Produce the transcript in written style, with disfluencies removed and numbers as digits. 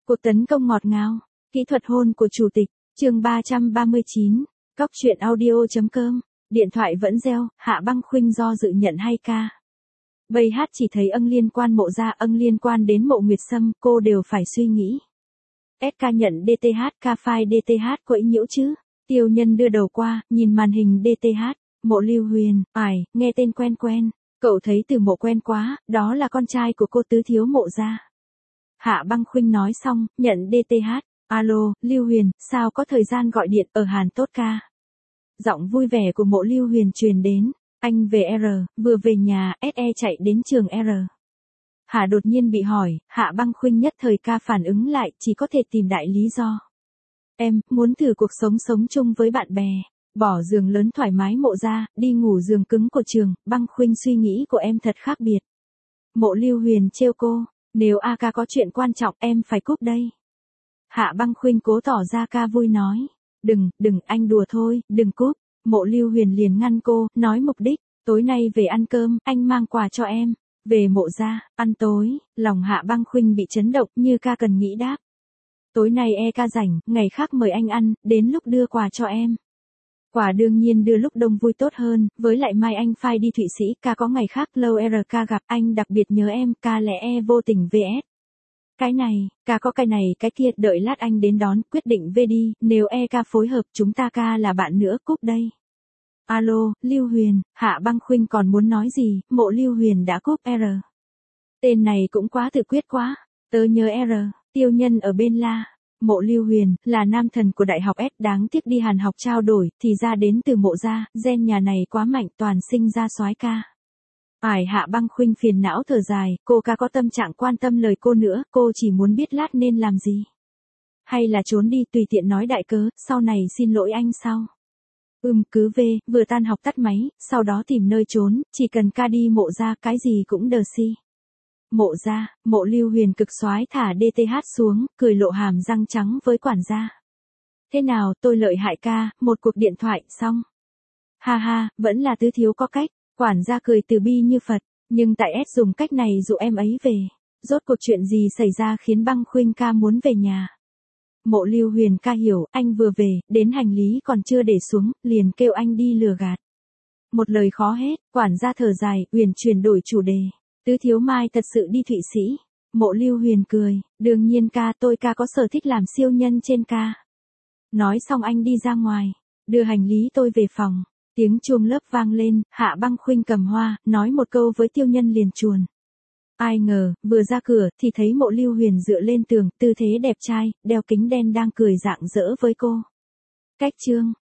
Cuộc tấn công ngọt ngào, kỹ thuật hôn của chủ tịch, chương 339, Cóc truyện audio.com, điện thoại vẫn reo, Hạ Băng Khuynh do dự nhận hay ca. Bây hát chỉ thấy liên quan mộ ra liên quan đến mộ Nguyệt Sâm, cô đều phải suy nghĩ. SK nhận DTH, ca file DTH quẫy nhiễu chứ, Tiêu Nhân đưa đầu qua, nhìn màn hình DTH, mộ Lưu Huyền, nghe tên quen quen, cậu thấy từ mộ quen quá, đó là con trai của cô tứ thiếu mộ ra. Hạ Băng Khuynh nói xong, nhận DTH, alo, Lưu Huyền, sao có thời gian gọi điện ở Hàn Tốt ca. Giọng vui vẻ của mộ Lưu Huyền truyền đến, anh về R, vừa về nhà, SE chạy đến trường R. Hạ đột nhiên bị hỏi, Hạ Băng Khuynh nhất thời ca phản ứng lại, chỉ có thể tìm đại lý do. Em, muốn thử cuộc sống sống chung với bạn bè, bỏ giường lớn thoải mái mộ ra, đi ngủ giường cứng của trường, Băng Khuynh suy nghĩ của em thật khác biệt. Mộ Lưu Huyền trêu cô, nếu A ca có chuyện quan trọng em phải cúp đây. Hạ Băng Khuynh cố tỏ ra ca vui nói, đừng, anh đùa thôi, đừng cúp. Mộ Lưu Huyền liền ngăn cô, nói mục đích, tối nay về ăn cơm, anh mang quà cho em. Về mộ ra, ăn tối, lòng Hạ Băng Khuynh bị chấn động như ca cần nghĩ đáp. Tối nay ca rảnh, ngày khác mời anh ăn, đến lúc đưa quà cho em. Quà đương nhiên đưa lúc đông vui tốt hơn, với lại mai anh phai đi Thụy Sĩ, ca có ngày khác lâu ca gặp anh đặc biệt nhớ em, ca lẽ vô tình vs. Cái này, ca có cái này cái kia, đợi lát anh đến đón, quyết định về đi, nếu ca phối hợp chúng ta ca là bạn nữa, cúp đây. Alo, Lưu Huyền, Hạ Băng Khuynh còn muốn nói gì, mộ Lưu Huyền đã cúp R. Tên này cũng quá tự quyết quá, tớ nhớ R, Tiêu Nhân ở bên la. Mộ Lưu Huyền, là nam thần của đại học S, đáng tiếc đi Hàn học trao đổi, thì ra đến từ mộ gia, gen nhà này quá mạnh, toàn sinh ra soái ca. Hạ Băng Khuynh phiền não thở dài, cô ca có tâm trạng quan tâm lời cô nữa, cô chỉ muốn biết lát nên làm gì. Hay là trốn đi tùy tiện nói đại cớ, sau này xin lỗi anh sau. Cứ về, vừa tan học tắt máy, sau đó tìm nơi trốn, chỉ cần ca đi mộ ra, cái gì cũng đờ si. Mộ ra, mộ Lưu Huyền cực soái thả DTH xuống, cười lộ hàm răng trắng với quản gia. Thế nào, tôi lợi hại ca, một cuộc điện thoại, xong. Ha, vẫn là tứ thiếu có cách, quản gia cười từ bi như Phật, nhưng tại S dùng cách này dụ em ấy về. Rốt cuộc chuyện gì xảy ra khiến Băng Khuynh ca muốn về nhà. Mộ Lưu Huyền ca hiểu, anh vừa về, đến hành lý còn chưa để xuống, liền kêu anh đi lừa gạt. Một lời khó hết, quản gia thở dài, Huyền chuyển đổi chủ đề. Tứ thiếu mai thật sự đi Thụy Sĩ. Mộ Lưu Huyền cười, đương nhiên ca, tôi ca có sở thích làm siêu nhân trên ca. Nói xong anh đi ra ngoài, đưa hành lý tôi về phòng. Tiếng chuông lớp vang lên, Hạ Băng Khuynh cầm hoa, nói một câu với Tiêu Nhân liền chuồn. Ai ngờ, vừa ra cửa, thì thấy mộ Lưu Huyền dựa lên tường, tư thế đẹp trai, đeo kính đen đang cười rạng rỡ với cô. Cách chương.